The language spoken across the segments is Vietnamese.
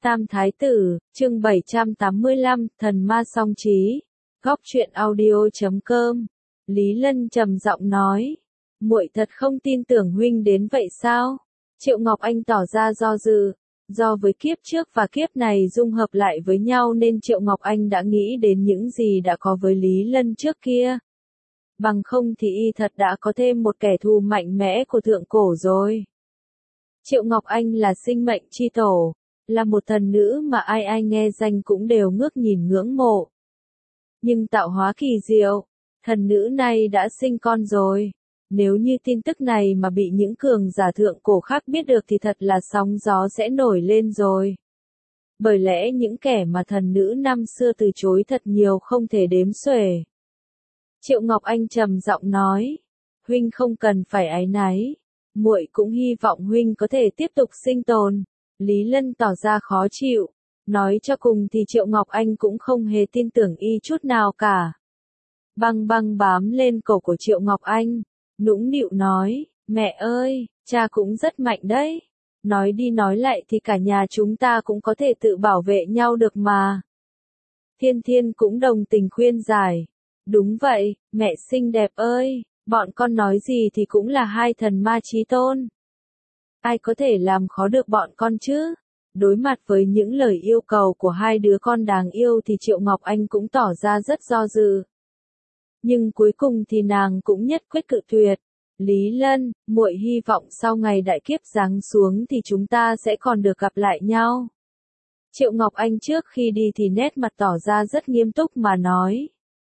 Tam Thái Tử, chương 785, Thần Ma Song Trí. Góc truyện audio.com. Lý Lân trầm giọng nói. Muội thật không tin tưởng huynh đến vậy sao? Triệu Ngọc Anh tỏ ra do dự. Do với kiếp trước và kiếp này dung hợp lại với nhau nên Triệu Ngọc Anh đã nghĩ đến những gì đã có với Lý Lân trước kia. Bằng không thì y thật đã có thêm một kẻ thù mạnh mẽ của thượng cổ rồi. Triệu Ngọc Anh là sinh mệnh chi tổ, là một thần nữ mà ai ai nghe danh cũng đều ngước nhìn ngưỡng mộ. Nhưng tạo hóa kỳ diệu, thần nữ này đã sinh con rồi. Nếu như tin tức này mà bị những cường giả thượng cổ khác biết được thì thật là sóng gió sẽ nổi lên rồi. Bởi lẽ những kẻ mà thần nữ năm xưa từ chối thật nhiều không thể đếm xuể. Triệu Ngọc Anh trầm giọng nói, huynh không cần phải áy náy, muội cũng hy vọng huynh có thể tiếp tục sinh tồn. Lý Lân tỏ ra khó chịu, nói cho cùng thì Triệu Ngọc Anh cũng không hề tin tưởng y chút nào cả. Băng băng bám lên cổ của Triệu Ngọc Anh, nũng nịu nói, mẹ ơi, cha cũng rất mạnh đấy. Nói đi nói lại thì cả nhà chúng ta cũng có thể tự bảo vệ nhau được mà. Thiên Thiên cũng đồng tình khuyên giải. Đúng vậy, mẹ xinh đẹp ơi, bọn con nói gì thì cũng là hai thần ma chí tôn. Ai có thể làm khó được bọn con chứ? Đối mặt với những lời yêu cầu của hai đứa con đáng yêu thì Triệu Ngọc Anh cũng tỏ ra rất do dự. Nhưng cuối cùng thì nàng cũng nhất quyết cự tuyệt. Lý Lân, muội hy vọng sau ngày đại kiếp giáng xuống thì chúng ta sẽ còn được gặp lại nhau. Triệu Ngọc Anh trước khi đi thì nét mặt tỏ ra rất nghiêm túc mà nói.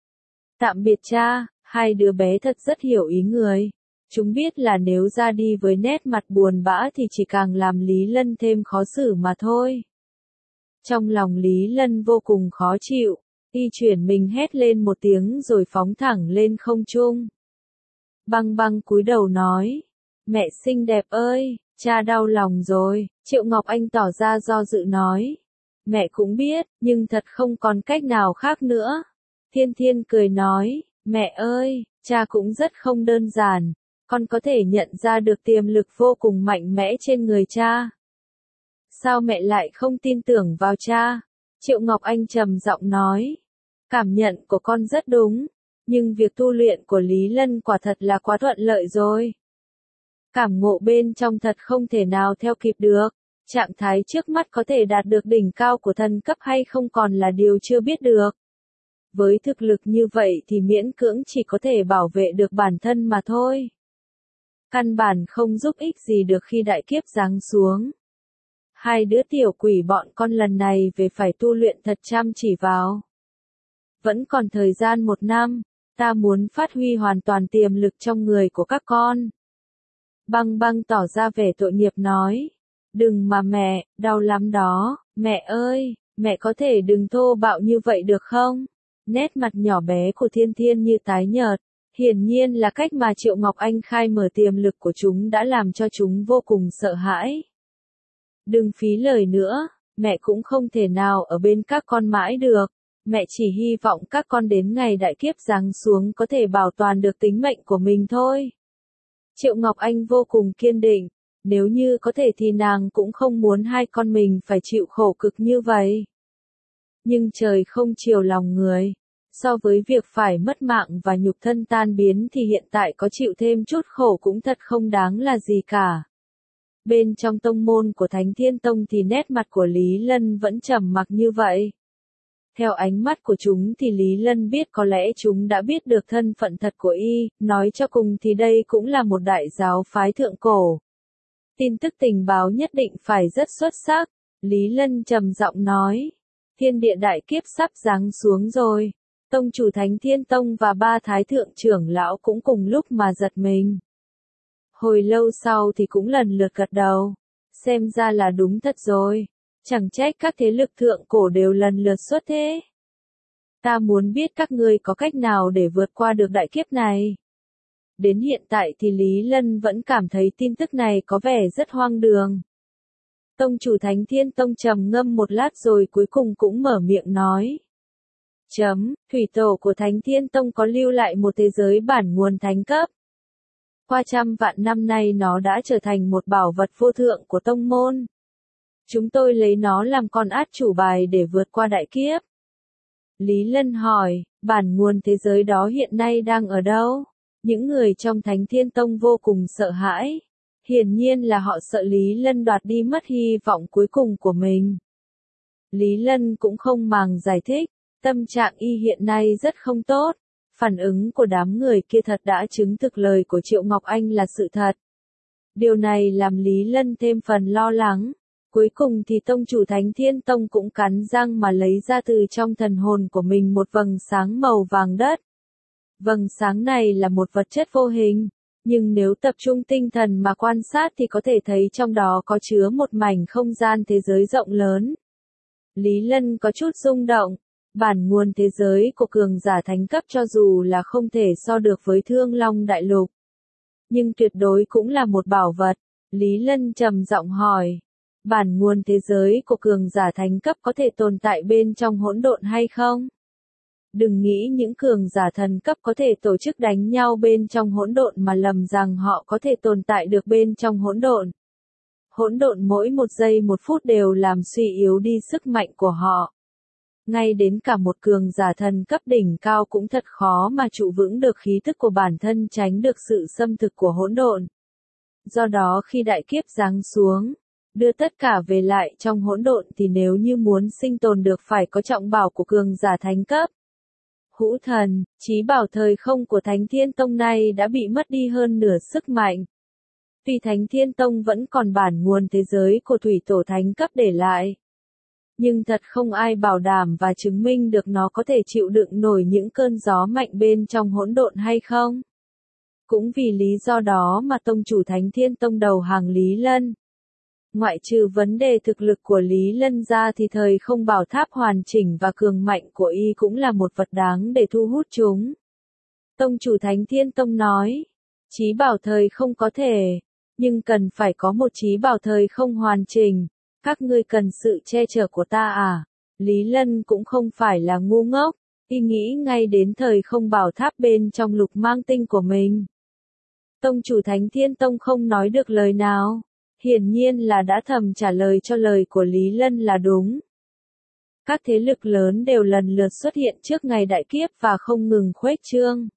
Tạm biệt cha, hai đứa bé thật rất hiểu ý người. Chúng biết là nếu ra đi với nét mặt buồn bã thì chỉ càng làm Lý Lân thêm khó xử mà thôi. Trong lòng Lý Lân vô cùng khó chịu, y chuyển mình hét lên một tiếng rồi phóng thẳng lên không trung. Băng băng cúi đầu nói, mẹ xinh đẹp ơi, cha đau lòng rồi. Triệu Ngọc Anh tỏ ra do dự nói, mẹ cũng biết, nhưng thật không còn cách nào khác nữa. Thiên Thiên cười nói, mẹ ơi, cha cũng rất không đơn giản. Con có thể nhận ra được tiềm lực vô cùng mạnh mẽ trên người cha. Sao mẹ lại không tin tưởng vào cha? Triệu Ngọc Anh trầm giọng nói. Cảm nhận của con rất đúng, nhưng việc tu luyện của Lý Lân quả thật là quá thuận lợi rồi. Cảm ngộ bên trong thật không thể nào theo kịp được. Trạng thái trước mắt có thể đạt được đỉnh cao của thần cấp hay không còn là điều chưa biết được. Với thực lực như vậy thì miễn cưỡng chỉ có thể bảo vệ được bản thân mà thôi. Căn bản không giúp ích gì được khi đại kiếp giáng xuống. Hai đứa tiểu quỷ bọn con lần này về phải tu luyện thật chăm chỉ vào. Vẫn còn thời gian 1 năm, ta muốn phát huy hoàn toàn tiềm lực trong người của các con. Băng băng tỏ ra vẻ tội nghiệp nói. Đừng mà mẹ, đau lắm đó, mẹ ơi, mẹ có thể đừng thô bạo như vậy được không? Nét mặt nhỏ bé của Thiên Thiên như tái nhợt. Hiển nhiên là cách mà Triệu Ngọc Anh khai mở tiềm lực của chúng đã làm cho chúng vô cùng sợ hãi. Đừng phí lời nữa, mẹ cũng không thể nào ở bên các con mãi được. Mẹ chỉ hy vọng các con đến ngày đại kiếp giáng xuống có thể bảo toàn được tính mệnh của mình thôi. Triệu Ngọc Anh vô cùng kiên định, nếu như có thể thì nàng cũng không muốn hai con mình phải chịu khổ cực như vậy. Nhưng trời không chiều lòng người. So với việc phải mất mạng và nhục thân tan biến thì hiện tại có chịu thêm chút khổ cũng thật không đáng là gì cả. Bên trong tông môn của Thánh Thiên Tông thì nét mặt của Lý Lân vẫn trầm mặc như vậy. Theo ánh mắt của chúng thì Lý Lân biết có lẽ chúng đã biết được thân phận thật của y, nói cho cùng thì đây cũng là một đại giáo phái thượng cổ. Tin tức tình báo nhất định phải rất xuất sắc, Lý Lân trầm giọng nói. Thiên địa đại kiếp sắp giáng xuống rồi. Tông chủ Thánh Thiên Tông và 3 thái thượng trưởng lão cũng cùng lúc mà giật mình. Hồi lâu sau thì cũng lần lượt gật đầu. Xem ra là đúng thật rồi. Chẳng trách các thế lực thượng cổ đều lần lượt xuất thế. Ta muốn biết các ngươi có cách nào để vượt qua được đại kiếp này. Đến hiện tại thì Lý Lân vẫn cảm thấy tin tức này có vẻ rất hoang đường. Tông chủ Thánh Thiên Tông trầm ngâm một lát rồi cuối cùng cũng mở miệng nói. Thủy tổ của Thánh Thiên Tông có lưu lại một thế giới bản nguồn thánh cấp. Qua trăm vạn năm nay nó đã trở thành một bảo vật vô thượng của tông môn. Chúng tôi lấy nó làm con át chủ bài để vượt qua đại kiếp. Lý Lân hỏi, bản nguồn thế giới đó hiện nay đang ở đâu? Những người trong Thánh Thiên Tông vô cùng sợ hãi. Hiển nhiên là họ sợ Lý Lân đoạt đi mất hy vọng cuối cùng của mình. Lý Lân cũng không màng giải thích, tâm trạng y hiện nay rất không tốt. Phản ứng của đám người kia thật đã chứng thực lời của Triệu Ngọc Anh là sự thật. Điều này làm Lý Lân thêm phần lo lắng. Cuối cùng thì tông chủ Thánh Thiên Tông cũng cắn răng mà lấy ra từ trong thần hồn của mình một vầng sáng màu vàng đất. Vầng sáng này là một vật chất vô hình, nhưng nếu tập trung tinh thần mà quan sát thì có thể thấy trong đó có chứa một mảnh không gian thế giới rộng lớn. Lý Lân có chút rung động. Bản nguồn thế giới của cường giả thánh cấp cho dù là không thể so được với Thương Long Đại Lục, nhưng tuyệt đối cũng là một bảo vật. Lý Lân trầm giọng hỏi, bản nguồn thế giới của cường giả thánh cấp có thể tồn tại bên trong hỗn độn hay không? Đừng nghĩ những cường giả thần cấp có thể tổ chức đánh nhau bên trong hỗn độn mà lầm rằng họ có thể tồn tại được bên trong hỗn độn. Hỗn độn mỗi một giây một phút đều làm suy yếu đi sức mạnh của họ. Ngay đến cả một cường giả thần cấp đỉnh cao cũng thật khó mà trụ vững được khí thức của bản thân tránh được sự xâm thực của hỗn độn. Do đó khi đại kiếp giáng xuống, đưa tất cả về lại trong hỗn độn thì nếu như muốn sinh tồn được phải có trọng bảo của cường giả thánh cấp. Hữu thần, chí bảo thời không của Thánh Thiên Tông này đã bị mất đi hơn nửa sức mạnh. Tuy Thánh Thiên Tông vẫn còn bản nguồn thế giới của thủy tổ thánh cấp để lại, nhưng thật không ai bảo đảm và chứng minh được nó có thể chịu đựng nổi những cơn gió mạnh bên trong hỗn độn hay không. Cũng vì lý do đó mà tông chủ Thánh Thiên Tông đầu hàng Lý Lân. Ngoại trừ vấn đề thực lực của Lý Lân ra thì thời không bảo tháp hoàn chỉnh và cường mạnh của y cũng là một vật đáng để thu hút chúng. Tông chủ Thánh Thiên Tông nói, chí bảo thời không có thể, nhưng cần phải có một chí bảo thời không hoàn chỉnh. Các ngươi cần sự che chở của ta à? Lý Lân cũng không phải là ngu ngốc, y nghĩ ngay đến thời không bảo tháp bên trong lục mang tinh của mình. Tông chủ Thánh Thiên Tông không nói được lời nào, hiển nhiên là đã thầm trả lời cho lời của Lý Lân là đúng. Các thế lực lớn đều lần lượt xuất hiện trước ngày đại kiếp và không ngừng khuếch trương.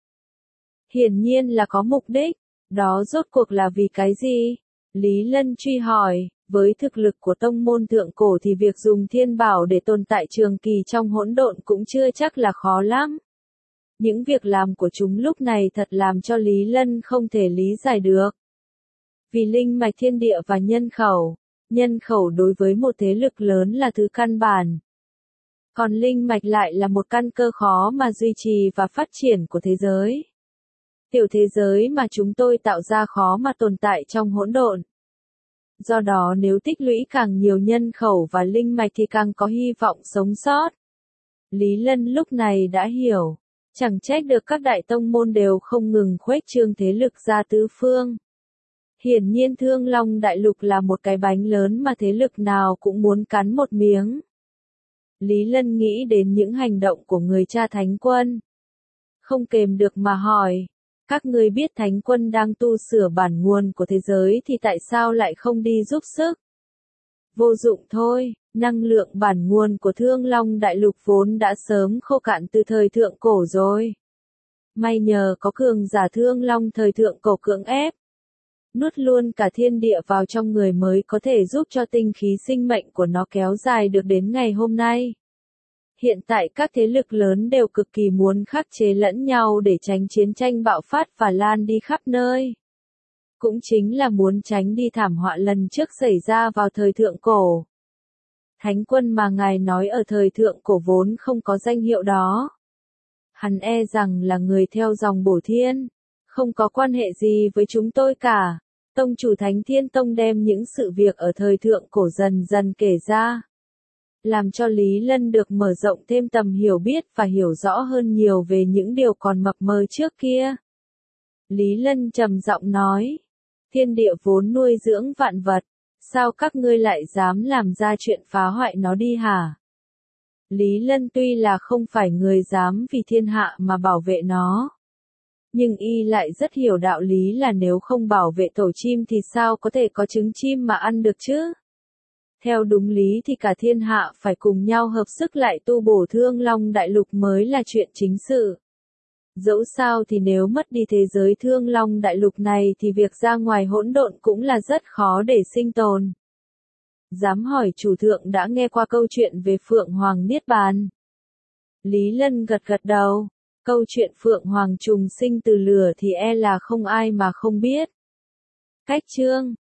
Hiển nhiên là có mục đích, đó rốt cuộc là vì cái gì? Lý Lân truy hỏi. Với thực lực của tông môn thượng cổ thì việc dùng thiên bảo để tồn tại trường kỳ trong hỗn độn cũng chưa chắc là khó lắm. Những việc làm của chúng lúc này thật làm cho Lý Lân không thể lý giải được. Vì linh mạch thiên địa và nhân khẩu đối với một thế lực lớn là thứ căn bản. Còn linh mạch lại là một căn cơ khó mà duy trì và phát triển của thế giới. Tiểu thế giới mà chúng tôi tạo ra khó mà tồn tại trong hỗn độn. Do đó nếu tích lũy càng nhiều nhân khẩu và linh mạch thì càng có hy vọng sống sót. Lý Lân lúc này đã hiểu, chẳng trách được các đại tông môn đều không ngừng khuếch trương thế lực ra tứ phương. Hiển nhiên Thương Long Đại Lục là một cái bánh lớn mà thế lực nào cũng muốn cắn một miếng. Lý Lân nghĩ đến những hành động của người cha Thánh Quân. Không kềm được mà hỏi. Các ngươi biết Thánh Quân đang tu sửa bản nguồn của thế giới thì tại sao lại không đi giúp sức? Vô dụng thôi, năng lượng bản nguồn của Thương Long Đại Lục vốn đã sớm khô cạn từ thời thượng cổ rồi. May nhờ có cường giả Thương Long thời thượng cổ cưỡng ép, nuốt luôn cả thiên địa vào trong người mới có thể giúp cho tinh khí sinh mệnh của nó kéo dài được đến ngày hôm nay. Hiện tại các thế lực lớn đều cực kỳ muốn khắc chế lẫn nhau để tránh chiến tranh bạo phát và lan đi khắp nơi. Cũng chính là muốn tránh đi thảm họa lần trước xảy ra vào thời thượng cổ. Thánh Quân mà ngài nói ở thời thượng cổ vốn không có danh hiệu đó. Hắn e rằng là người theo dòng Bổ Thiên, không có quan hệ gì với chúng tôi cả. Tông chủ Thánh Thiên Tông đem những sự việc ở thời thượng cổ dần dần kể ra, làm cho Lý Lân được mở rộng thêm tầm hiểu biết và hiểu rõ hơn nhiều về những điều còn mập mờ trước kia. Lý Lân trầm giọng nói, thiên địa vốn nuôi dưỡng vạn vật, sao các ngươi lại dám làm ra chuyện phá hoại nó đi hả? Lý Lân tuy là không phải người dám vì thiên hạ mà bảo vệ nó, nhưng y lại rất hiểu đạo lý là nếu không bảo vệ tổ chim thì sao có thể có trứng chim mà ăn được chứ? Theo đúng lý thì cả thiên hạ phải cùng nhau hợp sức lại tu bổ Thương Long Đại Lục mới là chuyện chính sự. Dẫu sao thì nếu mất đi thế giới Thương Long Đại Lục này thì việc ra ngoài hỗn độn cũng là rất khó để sinh tồn. Dám hỏi chủ thượng đã nghe qua câu chuyện về Phượng Hoàng Niết Bàn? Lý Lân gật gật đầu. Câu chuyện Phượng Hoàng trùng sinh từ lửa thì e là không ai mà không biết. Cách chương